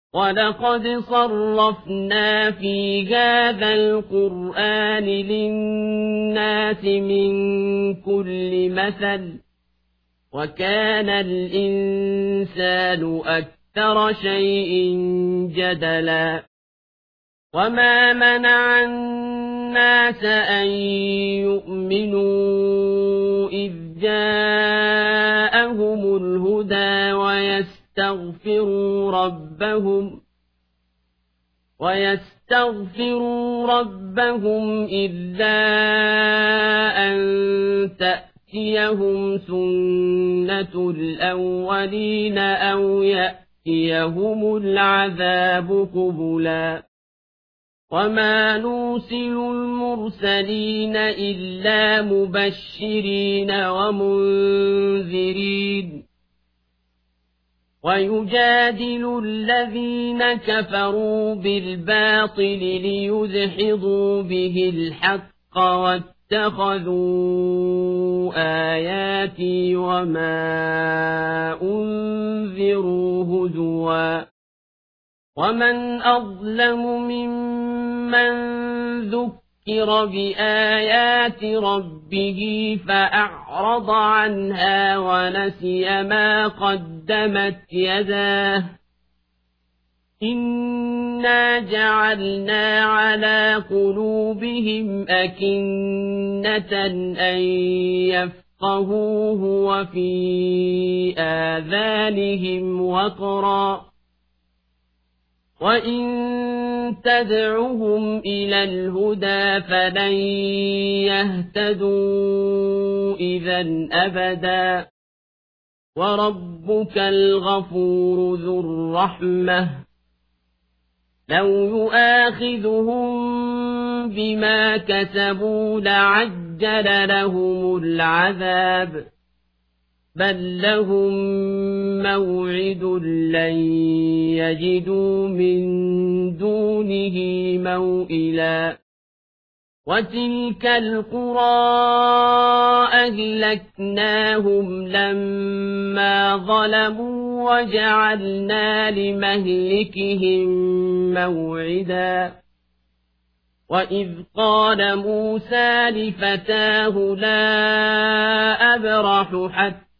وَلَقَدْ صَرَّفْنَا فِي هَذَا الْقُرْآنِ لِلنَّاسِ مِنْ كُلِّ مَثَلٍ وَكَانَ الْإِنسَانُ أَكْثَرَ شَيْءٍ جَدَلًا وَمَا مَنَعَ النَّاسَ أَن يُؤْمِنُوا إِذْ جَاءَهُمُ الْهُدَى وَيَسْتَغْفِرُوا رَبَّهُمْ إِلَّا أَن تَأْتِيَهُمْ سُنَّةُ الْأَوَّلِينَ أَوْ يَأْتِيَهُمُ الْعَذَابُ قُبُلًا وَمَا نُرْسِلُ الْمُرْسَلِينَ إِلَّا مُبَشِّرِينَ وَمُنذِرِينَ وَيُجَادِلُ الَّذِينَ كَفَرُوا بِالْبَاطِلِ لِيُدْحِضُوا بِهِ الْحَقَّ وَاتَّخَذُوا آيَاتِي وَمَا أُنذِرُوا هُزُوًا وَمَنْ أَظْلَمُ مِمَّنْ ذُكِّرَ بِآيَاتِ رَبِّهِ فَأَعْرَضَ عَنْهَا وَنَسِيَ مَا قَدَّمَتْ يَدَاهُ إِنَّا جَعَلْنَا عَلَى قُلُوبِهِمْ أَكِنَّةً أَن يَفْقَهُوهُ وَفِي آذَانِهِمْ وَقْرًا وَإِن تَدْعُهُمْ إِلَى الْهُدَى فَلَن يَهْتَدُوا إِذًا أَبَدًا وَرَبُّكَ الْغَفُورُ ذُو الرَّحْمَةِ لَوْ يُؤَاخِذُهُم بِمَا كَسَبُوا لَعَجَّلَ لَهُمُ الْعَذَابَ بَل لَّهُم مَّوْعِدٌ لَّن يَجِدُوا مِن دُونِهِ مَوْئِلًا وَتِلْكَ الْقُرَىٰ أَهْلَكْنَاهُمْ لَمَّا ظَلَمُوا وَجَعَلْنَا لِمَهْلِكِهِم مَّوْعِدًا وَإِذْ قَالَ مُوسَىٰ لِفَتَاهُ لَا أَبْرَحُ حَتَّىٰ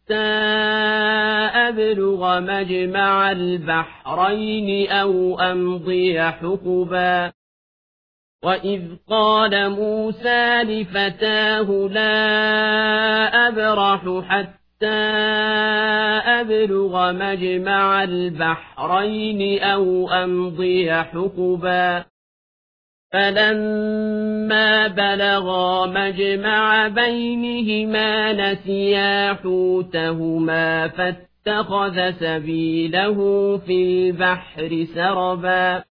أَبْلُغَ مَجْمَعَ الْبَحْرَيْنِ أَوْ أَمْضِيَ حُقُبًا وَإِذْ قَالَ مُوسَىٰ لِفَتَاهُ لَا أَبْرَحُ حَتَّىٰ أَبْلُغَ مَجْمَعَ الْبَحْرَيْنِ أَوْ أَمْضِيَ حُقُبًا فَلَمَّا بَلَغَا مَجْمَعَ بَيْنِهِمَا نَسِيَا حُوتَهُمَا فَاتَّخَذَ سَبِيلَهُ فِي الْبَحْرِ سَرَبًا